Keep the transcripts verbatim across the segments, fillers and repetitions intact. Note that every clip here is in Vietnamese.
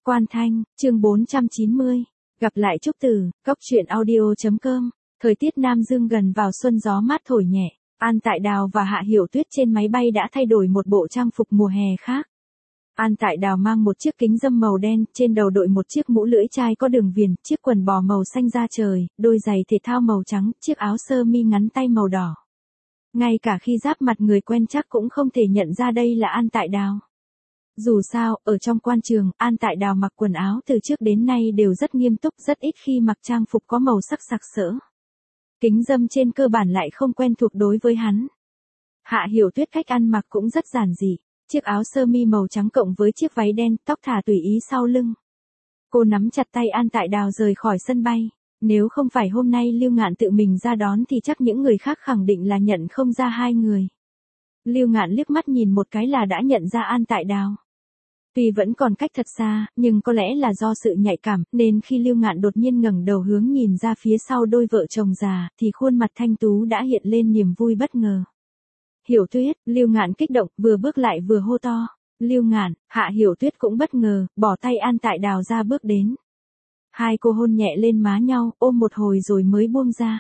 Quan Thanh, chương bốn trăm chín mươi. Gặp lại Trúc Tử, Cốc truyện audio.com. Thời tiết Nam Dương gần vào xuân, gió mát thổi nhẹ. An Tại Đào và Hạ Hiểu Tuyết trên máy bay đã thay đổi một bộ trang phục mùa hè khác. An Tại Đào mang một chiếc kính râm màu đen, trên đầu đội một chiếc mũ lưỡi chai có đường viền, chiếc quần bò màu xanh da trời, đôi giày thể thao màu trắng, chiếc áo sơ mi ngắn tay màu đỏ. Ngay cả khi giáp mặt người quen chắc cũng không thể nhận ra đây là An Tại Đào. Dù sao, ở trong quan trường, An Tại Đào mặc quần áo từ trước đến nay đều rất nghiêm túc, rất ít khi mặc trang phục có màu sắc sặc sỡ. Kính râm trên cơ bản lại không quen thuộc đối với hắn. Hạ Hiểu Tuyết cách ăn mặc cũng rất giản dị, chiếc áo sơ mi màu trắng cộng với chiếc váy đen, tóc thả tùy ý sau lưng. Cô nắm chặt tay An Tại Đào rời khỏi sân bay. Nếu không phải hôm nay Lưu Ngạn tự mình ra đón thì chắc những người khác khẳng định là nhận không ra hai người. Lưu Ngạn liếc mắt nhìn một cái là đã nhận ra An Tại Đào. Tuy vẫn còn cách thật xa, nhưng có lẽ là do sự nhạy cảm, nên khi Lưu Ngạn đột nhiên ngẩng đầu hướng nhìn ra phía sau đôi vợ chồng già, thì khuôn mặt thanh tú đã hiện lên niềm vui bất ngờ. Hiểu Tuyết, Lưu Ngạn kích động, vừa bước lại vừa hô to. Lưu Ngạn, Hạ Hiểu Tuyết cũng bất ngờ, bỏ tay An Tại Đào ra bước đến. Hai cô hôn nhẹ lên má nhau, ôm một hồi rồi mới buông ra.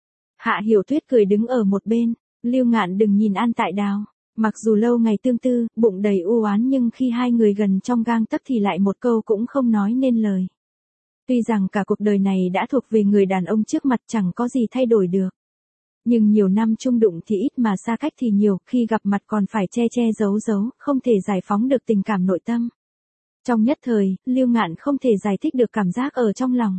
Hạ Hiểu Tuyết cười đứng ở một bên. Lưu Ngạn đừng nhìn An Tại Đào. Mặc dù lâu ngày tương tư, bụng đầy u oán nhưng khi hai người gần trong gang tấc thì lại một câu cũng không nói nên lời. Tuy rằng cả cuộc đời này đã thuộc về người đàn ông trước mặt chẳng có gì thay đổi được. Nhưng nhiều năm chung đụng thì ít mà xa cách thì nhiều, khi gặp mặt còn phải che che giấu giấu, không thể giải phóng được tình cảm nội tâm. Trong nhất thời, Lưu Ngạn không thể giải thích được cảm giác ở trong lòng.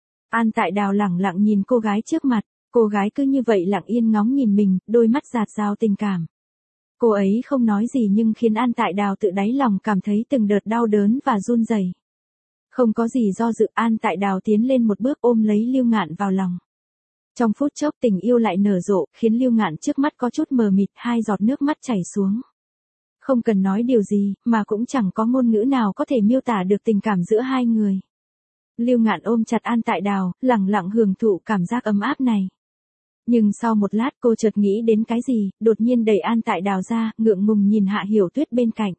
An Tại Đào lẳng lặng nhìn cô gái trước mặt, cô gái cứ như vậy lặng yên ngóng nhìn mình, đôi mắt dạt dào tình cảm. Cô ấy không nói gì nhưng khiến An Tại Đào tự đáy lòng cảm thấy từng đợt đau đớn và run rẩy. Không có gì do dự, An Tại Đào tiến lên một bước ôm lấy Lưu Ngạn vào lòng. Trong phút chốc tình yêu lại nở rộ, khiến Lưu Ngạn trước mắt có chút mờ mịt, hai giọt nước mắt chảy xuống. Không cần nói điều gì, mà cũng chẳng có ngôn ngữ nào có thể miêu tả được tình cảm giữa hai người. Lưu Ngạn ôm chặt An Tại Đào, lặng lặng hưởng thụ cảm giác ấm áp này. Nhưng sau một lát cô chợt nghĩ đến cái gì, đột nhiên đẩy An Tại Đào ra, ngượng ngùng nhìn Hạ Hiểu Tuyết bên cạnh.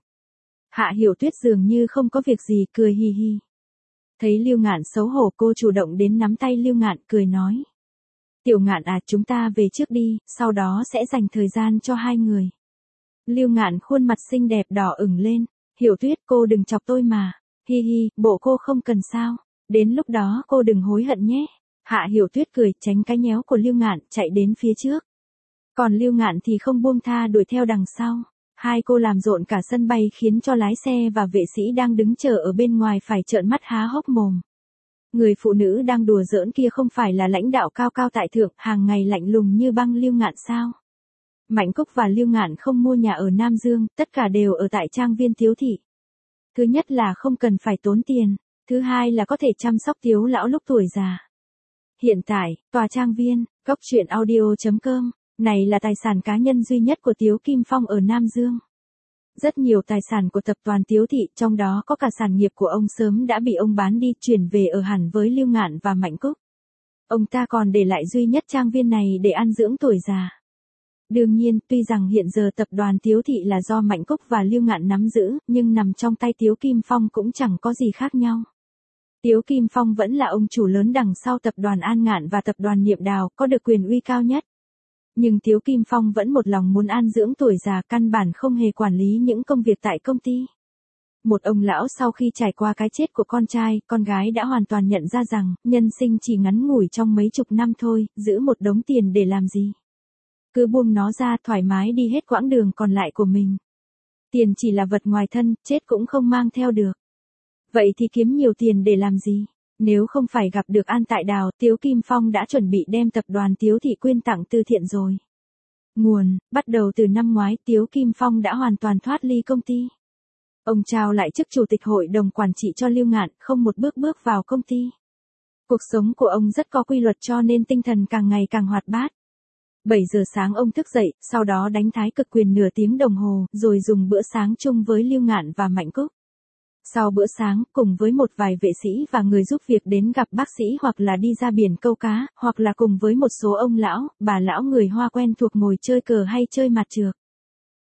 Hạ Hiểu Tuyết dường như không có việc gì, cười hi hi. Thấy Lưu Ngạn xấu hổ, cô chủ động đến nắm tay Lưu Ngạn, cười nói. Tiểu Ngạn à, chúng ta về trước đi, sau đó sẽ dành thời gian cho hai người. Lưu Ngạn khuôn mặt xinh đẹp đỏ ửng lên. Hiểu Tuyết, cô đừng chọc tôi mà. Hi hi, bộ cô không cần sao. Đến lúc đó cô đừng hối hận nhé. Hạ Hiểu Tuyết cười, tránh cái nhéo của Lưu Ngạn, chạy đến phía trước. Còn Lưu Ngạn thì không buông tha, đuổi theo đằng sau. Hai cô làm rộn cả sân bay khiến cho lái xe và vệ sĩ đang đứng chờ ở bên ngoài phải trợn mắt há hốc mồm. Người phụ nữ đang đùa giỡn kia không phải là lãnh đạo cao cao tại thượng, hàng ngày lạnh lùng như băng Lưu Ngạn sao? Mạnh Cúc và Lưu Ngạn không mua nhà ở Nam Dương, tất cả đều ở tại trang viên Tiếu Thị. Thứ nhất là không cần phải tốn tiền, thứ hai là có thể chăm sóc Tiếu lão lúc tuổi già. Hiện tại, tòa trang viên, Cốc truyện audio.com, này là tài sản cá nhân duy nhất của Tiếu Kim Phong ở Nam Dương. Rất nhiều tài sản của tập đoàn Tiếu Thị, trong đó có cả sản nghiệp của ông sớm đã bị ông bán đi, chuyển về ở hẳn với Lưu Ngạn và Mạnh Cúc. Ông ta còn để lại duy nhất trang viên này để an dưỡng tuổi già. Đương nhiên, tuy rằng hiện giờ tập đoàn Tiếu Thị là do Mạnh Cúc và Lưu Ngạn nắm giữ, nhưng nằm trong tay Tiếu Kim Phong cũng chẳng có gì khác nhau. Tiếu Kim Phong vẫn là ông chủ lớn đằng sau tập đoàn An Ngạn và tập đoàn Niệm Đào, có được quyền uy cao nhất. Nhưng Tiếu Kim Phong vẫn một lòng muốn an dưỡng tuổi già, căn bản không hề quản lý những công việc tại công ty. Một ông lão sau khi trải qua cái chết của con trai, con gái đã hoàn toàn nhận ra rằng, nhân sinh chỉ ngắn ngủi trong mấy chục năm thôi, giữ một đống tiền để làm gì. Cứ buông nó ra, thoải mái đi hết quãng đường còn lại của mình. Tiền chỉ là vật ngoài thân, chết cũng không mang theo được. Vậy thì kiếm nhiều tiền để làm gì? Nếu không phải gặp được An Tại Đào, Tiếu Kim Phong đã chuẩn bị đem tập đoàn Tiếu Thị quyên tặng từ thiện rồi. Nguồn, bắt đầu từ năm ngoái Tiếu Kim Phong đã hoàn toàn thoát ly công ty. Ông trao lại chức chủ tịch hội đồng quản trị cho Lưu Ngạn, không một bước bước vào công ty. Cuộc sống của ông rất có quy luật cho nên tinh thần càng ngày càng hoạt bát. bảy giờ sáng ông thức dậy, sau đó đánh thái cực quyền nửa tiếng đồng hồ, rồi dùng bữa sáng chung với Lưu Ngạn và Mạnh Cúc. Sau bữa sáng, cùng với một vài vệ sĩ và người giúp việc đến gặp bác sĩ hoặc là đi ra biển câu cá, hoặc là cùng với một số ông lão, bà lão người Hoa quen thuộc ngồi chơi cờ hay chơi mặt trược.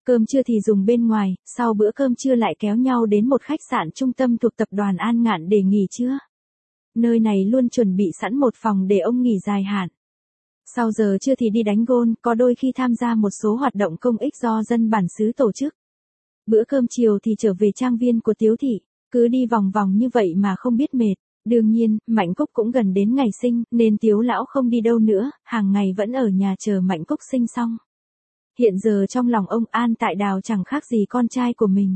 Cơm trưa thì dùng bên ngoài, sau bữa cơm trưa lại kéo nhau đến một khách sạn trung tâm thuộc tập đoàn An Ngạn để nghỉ trưa. Nơi này luôn chuẩn bị sẵn một phòng để ông nghỉ dài hạn. Sau giờ trưa thì đi đánh gôn, có đôi khi tham gia một số hoạt động công ích do dân bản xứ tổ chức. Bữa cơm chiều thì trở về trang viên của Tiếu thị, cứ đi vòng vòng như vậy mà không biết mệt. Đương nhiên, Mạnh Cúc cũng gần đến ngày sinh, nên Tiếu lão không đi đâu nữa, hàng ngày vẫn ở nhà chờ Mạnh Cúc sinh xong. Hiện giờ trong lòng ông An Tại Đào chẳng khác gì con trai của mình.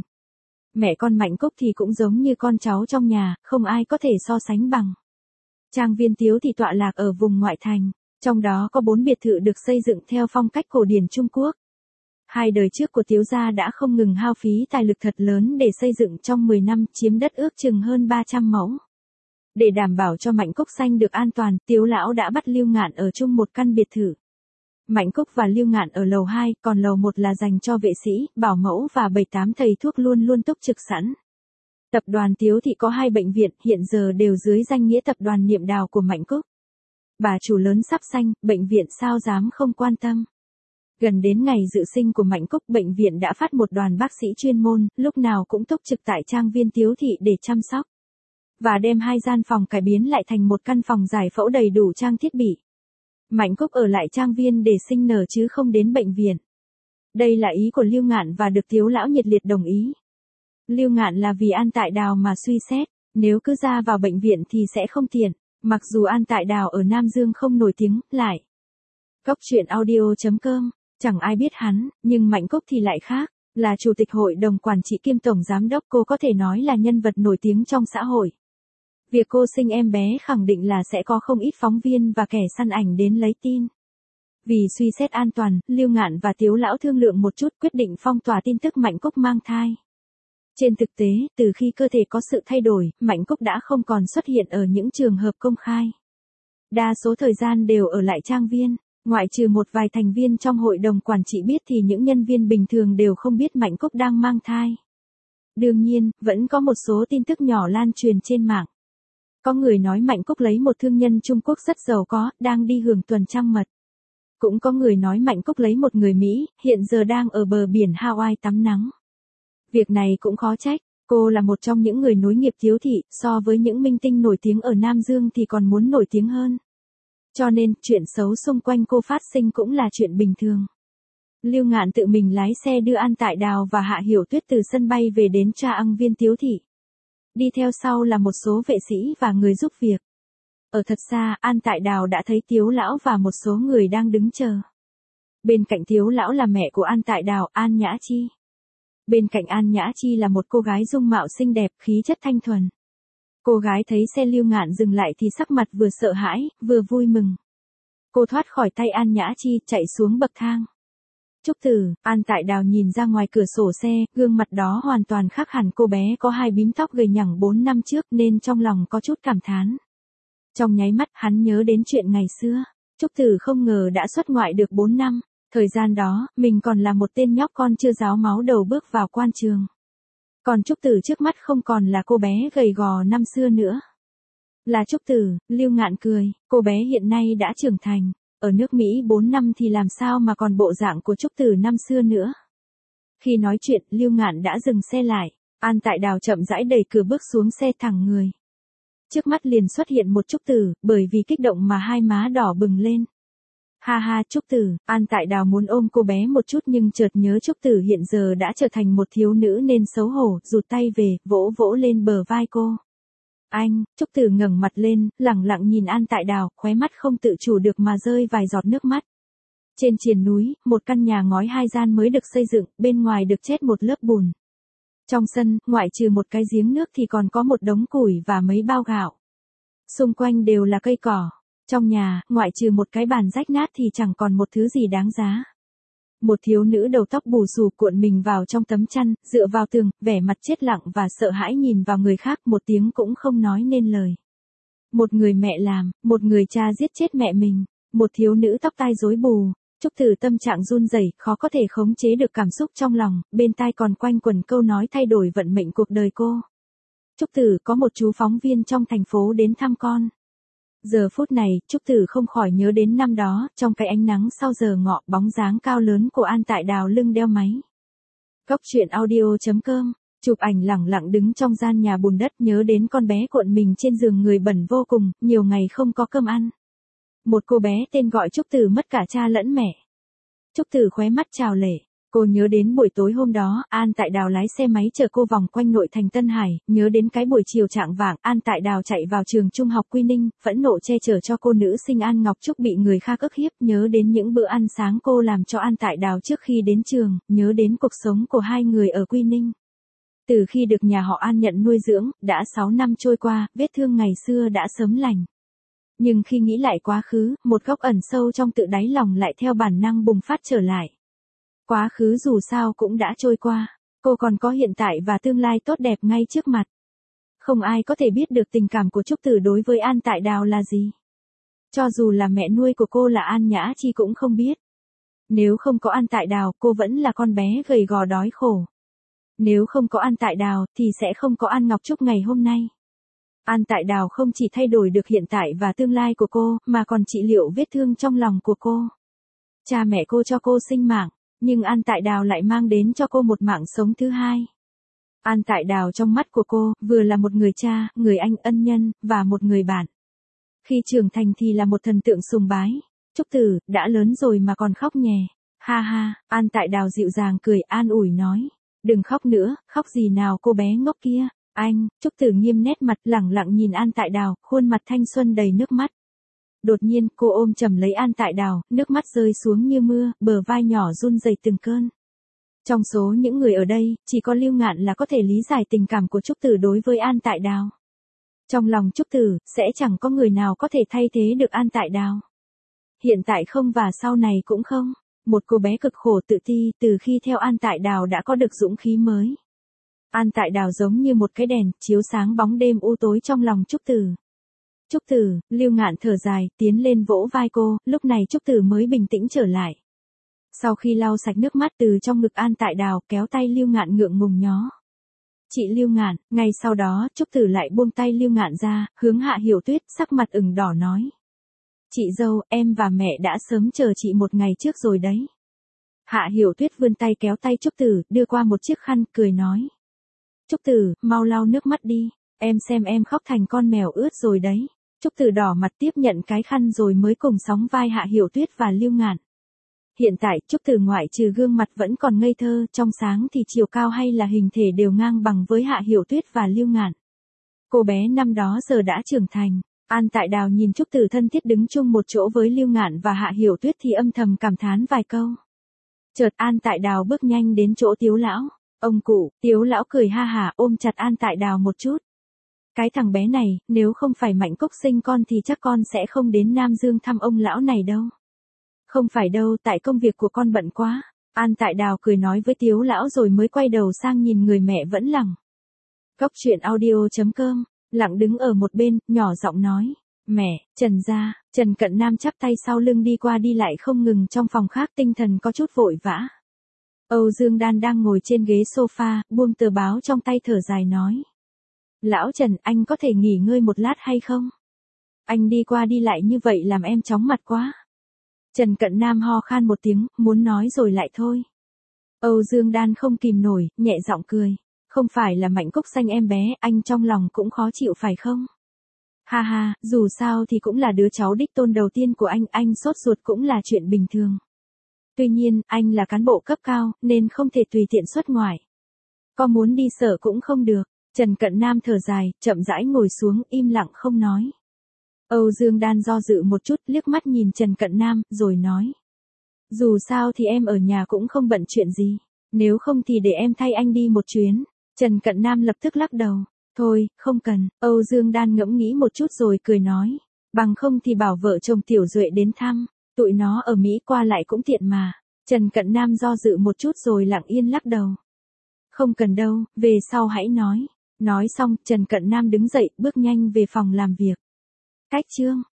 Mẹ con Mạnh Cúc thì cũng giống như con cháu trong nhà, không ai có thể so sánh bằng. Trang viên Tiếu thị tọa lạc ở vùng ngoại thành, trong đó có bốn biệt thự được xây dựng theo phong cách cổ điển Trung Quốc. Hai đời trước của Tiếu gia đã không ngừng hao phí tài lực thật lớn để xây dựng trong mười năm, chiếm đất ước chừng hơn ba trăm mẫu. Để đảm bảo cho Mạnh Cúc Xanh được an toàn, Tiếu lão đã bắt Lưu Ngạn ở chung một căn biệt thự. Mạnh Cúc và Lưu Ngạn ở lầu hai, còn lầu một là dành cho vệ sĩ, bảo mẫu và bảy tám thầy thuốc luôn luôn túc trực sẵn. Tập đoàn Tiếu thị có hai bệnh viện, hiện giờ đều dưới danh nghĩa tập đoàn Niệm Đào của Mạnh Cúc. Bà chủ lớn sắp sanh, bệnh viện sao dám không quan tâm. Gần đến ngày dự sinh của Mạnh Cúc, bệnh viện đã phát một đoàn bác sĩ chuyên môn, lúc nào cũng túc trực tại trang viên Tiếu thị để chăm sóc. Và đem hai gian phòng cải biến lại thành một căn phòng giải phẫu đầy đủ trang thiết bị. Mạnh Cúc ở lại trang viên để sinh nở chứ không đến bệnh viện. Đây là ý của Lưu Ngạn và được Tiếu lão nhiệt liệt đồng ý. Lưu Ngạn là vì An Tại Đào mà suy xét, nếu cứ ra vào bệnh viện thì sẽ không tiện, mặc dù An Tại Đào ở Nam Dương không nổi tiếng, lại. Cốc truyện audio chấm com, chẳng ai biết hắn, nhưng Mạnh Cúc thì lại khác, là chủ tịch hội đồng quản trị kiêm tổng giám đốc, cô có thể nói là nhân vật nổi tiếng trong xã hội. Việc cô sinh em bé khẳng định là sẽ có không ít phóng viên và kẻ săn ảnh đến lấy tin. Vì suy xét an toàn, Lưu Ngạn và Tiếu lão thương lượng một chút, quyết định phong tỏa tin tức Mạnh Cúc mang thai. Trên thực tế, từ khi cơ thể có sự thay đổi, Mạnh Cúc đã không còn xuất hiện ở những trường hợp công khai. Đa số thời gian đều ở lại trang viên, ngoại trừ một vài thành viên trong hội đồng quản trị biết thì những nhân viên bình thường đều không biết Mạnh Cúc đang mang thai. Đương nhiên, vẫn có một số tin tức nhỏ lan truyền trên mạng. Có người nói Mạnh Cúc lấy một thương nhân Trung Quốc rất giàu có, đang đi hưởng tuần trăng mật. Cũng có người nói Mạnh Cúc lấy một người Mỹ, hiện giờ đang ở bờ biển Hawaii tắm nắng. Việc này cũng khó trách, cô là một trong những người nối nghiệp Tiếu thị, so với những minh tinh nổi tiếng ở Nam Dương thì còn muốn nổi tiếng hơn. Cho nên, chuyện xấu xung quanh cô phát sinh cũng là chuyện bình thường. Lưu Ngạn tự mình lái xe đưa An Tại Đào và Hạ Hiểu Tuyết từ sân bay về đến Tra Ăng Viên Tiếu thị. Đi theo sau là một số vệ sĩ và người giúp việc. Ở thật xa, An Tại Đào đã thấy Tiếu lão và một số người đang đứng chờ. Bên cạnh Tiếu lão là mẹ của An Tại Đào, An Nhã Chi. Bên cạnh An Nhã Chi là một cô gái dung mạo xinh đẹp, khí chất thanh thuần. Cô gái thấy xe Lưu Ngạn dừng lại thì sắc mặt vừa sợ hãi, vừa vui mừng. Cô thoát khỏi tay An Nhã Chi, chạy xuống bậc thang. Trúc Tử, An Tại Đào nhìn ra ngoài cửa sổ xe, gương mặt đó hoàn toàn khác hẳn, cô bé có hai bím tóc gầy nhẳng bốn năm trước nên trong lòng có chút cảm thán. Trong nháy mắt hắn nhớ đến chuyện ngày xưa, Trúc Tử không ngờ đã xuất ngoại được bốn năm, thời gian đó, mình còn là một tên nhóc con chưa ráo máu đầu bước vào quan trường. Còn Trúc Tử trước mắt không còn là cô bé gầy gò năm xưa nữa. Là Trúc Tử, Lưu Ngạn cười, cô bé hiện nay đã trưởng thành. Ở nước Mỹ bốn năm thì làm sao mà còn bộ dạng của Trúc Tử năm xưa nữa. Khi nói chuyện, Lưu Ngạn đã dừng xe lại, An Tại Đào chậm rãi đẩy cửa bước xuống xe thẳng người. Trước mắt liền xuất hiện một Trúc Tử, bởi vì kích động mà hai má đỏ bừng lên. Ha ha Trúc Tử, An Tại Đào muốn ôm cô bé một chút nhưng chợt nhớ Trúc Tử hiện giờ đã trở thành một thiếu nữ nên xấu hổ, rụt tay về, vỗ vỗ lên bờ vai cô. Anh, Trúc Tử ngẩng mặt lên, lẳng lặng nhìn An Tại Đào, khóe mắt không tự chủ được mà rơi vài giọt nước mắt. Trên triền núi, một căn nhà ngói hai gian mới được xây dựng, bên ngoài được chét một lớp bùn. Trong sân, ngoại trừ một cái giếng nước thì còn có một đống củi và mấy bao gạo. Xung quanh đều là cây cỏ. Trong nhà, ngoại trừ một cái bàn rách nát thì chẳng còn một thứ gì đáng giá. Một thiếu nữ đầu tóc bù xù cuộn mình vào trong tấm chăn, dựa vào tường, vẻ mặt chết lặng và sợ hãi nhìn vào người khác, một tiếng cũng không nói nên lời. Một người mẹ làm, một người cha giết chết mẹ mình, một thiếu nữ tóc tai rối bù. Trúc Tử tâm trạng run rẩy, khó có thể khống chế được cảm xúc trong lòng, bên tai còn quanh quẩn câu nói thay đổi vận mệnh cuộc đời cô. Trúc Tử, có một chú phóng viên trong thành phố đến thăm con. Giờ phút này, Trúc Tử không khỏi nhớ đến năm đó, trong cái ánh nắng sau giờ ngọ, bóng dáng cao lớn của An Tại Đào lưng đeo máy. Cóc truyện audio chấm com, chụp ảnh lẳng lặng đứng trong gian nhà bùn đất nhớ đến con bé cuộn mình trên giường người bẩn vô cùng, nhiều ngày không có cơm ăn. Một cô bé tên gọi Trúc Tử mất cả cha lẫn mẹ. Trúc Tử khóe mắt trào lệ. Cô nhớ đến buổi tối hôm đó, An Tại Đào lái xe máy chở cô vòng quanh nội thành Tân Hải, nhớ đến cái buổi chiều trạng vạng, An Tại Đào chạy vào trường trung học Quy Ninh, phẫn nộ che chở cho cô nữ sinh An Ngọc Trúc bị người khác ức hiếp, nhớ đến những bữa ăn sáng cô làm cho An Tại Đào trước khi đến trường, nhớ đến cuộc sống của hai người ở Quy Ninh. Từ khi được nhà họ An nhận nuôi dưỡng, đã sáu năm trôi qua, vết thương ngày xưa đã sớm lành. Nhưng khi nghĩ lại quá khứ, một góc ẩn sâu trong tự đáy lòng lại theo bản năng bùng phát trở lại. Quá khứ dù sao cũng đã trôi qua, cô còn có hiện tại và tương lai tốt đẹp ngay trước mặt. Không ai có thể biết được tình cảm của Trúc Tử đối với An Tại Đào là gì. Cho dù là mẹ nuôi của cô là An Nhã Chi cũng không biết. Nếu không có An Tại Đào, cô vẫn là con bé gầy gò đói khổ. Nếu không có An Tại Đào, thì sẽ không có An Ngọc Trúc ngày hôm nay. An Tại Đào không chỉ thay đổi được hiện tại và tương lai của cô, mà còn trị liệu vết thương trong lòng của cô. Cha mẹ cô cho cô sinh mạng, nhưng An Tại Đào lại mang đến cho cô một mạng sống thứ hai. An Tại Đào trong mắt của cô, vừa là một người cha, người anh ân nhân, và một người bạn. Khi trưởng thành thì là một thần tượng sùng bái. Trúc Tử, đã lớn rồi mà còn khóc nhè. Ha ha, An Tại Đào dịu dàng cười an ủi nói. Đừng khóc nữa, khóc gì nào cô bé ngốc kia. Anh, Trúc Tử nghiêm nét mặt lẳng lặng nhìn An Tại Đào, khuôn mặt thanh xuân đầy nước mắt. Đột nhiên, cô ôm chầm lấy An Tại Đào, nước mắt rơi xuống như mưa, bờ vai nhỏ run rẩy từng cơn. Trong số những người ở đây, chỉ có Lưu Ngạn là có thể lý giải tình cảm của Trúc Tử đối với An Tại Đào. Trong lòng Trúc Tử, sẽ chẳng có người nào có thể thay thế được An Tại Đào. Hiện tại không và sau này cũng không. Một cô bé cực khổ tự ti, từ khi theo An Tại Đào đã có được dũng khí mới. An Tại Đào giống như một cái đèn, chiếu sáng bóng đêm u tối trong lòng Trúc Tử. Trúc Tử, Lưu Ngạn thở dài, tiến lên vỗ vai cô, lúc này Trúc Tử mới bình tĩnh trở lại. Sau khi lau sạch nước mắt từ trong ngực An Tại Đào, kéo tay Lưu Ngạn ngượng ngùng nhó. Chị Lưu Ngạn, ngay sau đó, Trúc Tử lại buông tay Lưu Ngạn ra, hướng Hạ Hiểu Tuyết, sắc mặt ửng đỏ nói. Chị dâu, em và mẹ đã sớm chờ chị một ngày trước rồi đấy. Hạ Hiểu Tuyết vươn tay kéo tay Trúc Tử, đưa qua một chiếc khăn, cười nói. Trúc Tử, mau lau nước mắt đi, em xem em khóc thành con mèo ướt rồi đấy. Trúc Tử đỏ mặt tiếp nhận cái khăn rồi mới cùng sóng vai Hạ Hiểu Tuyết và Lưu Ngạn. Hiện tại, Trúc Tử ngoại trừ gương mặt vẫn còn ngây thơ, trong sáng thì chiều cao hay là hình thể đều ngang bằng với Hạ Hiểu Tuyết và Lưu Ngạn. Cô bé năm đó giờ đã trưởng thành. An Tại Đào nhìn Trúc Tử thân thiết đứng chung một chỗ với Lưu Ngạn và Hạ Hiểu Tuyết thì âm thầm cảm thán vài câu. Chợt An Tại Đào bước nhanh đến chỗ Tiếu lão. Ông cụ, Tiếu lão cười ha hả ôm chặt An Tại Đào một chút. Cái thằng bé này, nếu không phải Mạnh Cốc sinh con thì chắc con sẽ không đến Nam Dương thăm ông lão này đâu. Không phải đâu, tại công việc của con bận quá. An Tại Đào cười nói với Tiếu lão rồi mới quay đầu sang nhìn người mẹ vẫn lẳng. Cóc truyện audio chấm com, lặng đứng ở một bên, nhỏ giọng nói. Mẹ, Trần gia, Trần Cận Nam chắp tay sau lưng đi qua đi lại không ngừng trong phòng khác tinh thần có chút vội vã. Âu Dương Đan đang ngồi trên ghế sofa, buông tờ báo trong tay thở dài nói. Lão Trần, anh có thể nghỉ ngơi một lát hay không? Anh đi qua đi lại như vậy làm em chóng mặt quá. Trần Cận Nam ho khan một tiếng, muốn nói rồi lại thôi. Âu Dương Đan không kìm nổi, nhẹ giọng cười. Không phải là Mạnh Cốc xanh em bé, anh trong lòng cũng khó chịu phải không? Ha ha, dù sao thì cũng là đứa cháu đích tôn đầu tiên của anh, anh sốt ruột cũng là chuyện bình thường. Tuy nhiên, anh là cán bộ cấp cao, nên không thể tùy tiện xuất ngoại. Có muốn đi sở cũng không được. Trần Cận Nam thở dài, chậm rãi ngồi xuống, im lặng không nói. Âu Dương Đan do dự một chút, liếc mắt nhìn Trần Cận Nam, rồi nói. Dù sao thì em ở nhà cũng không bận chuyện gì. Nếu không thì để em thay anh đi một chuyến. Trần Cận Nam lập tức lắc đầu. Thôi, không cần. Âu Dương Đan ngẫm nghĩ một chút rồi cười nói. Bằng không thì bảo vợ chồng Tiểu Duệ đến thăm. Tụi nó ở Mỹ qua lại cũng tiện mà. Trần Cận Nam do dự một chút rồi lặng yên lắc đầu. Không cần đâu, về sau hãy nói. Nói xong, Trần Cận Nam đứng dậy, bước nhanh về phòng làm việc. Cách chương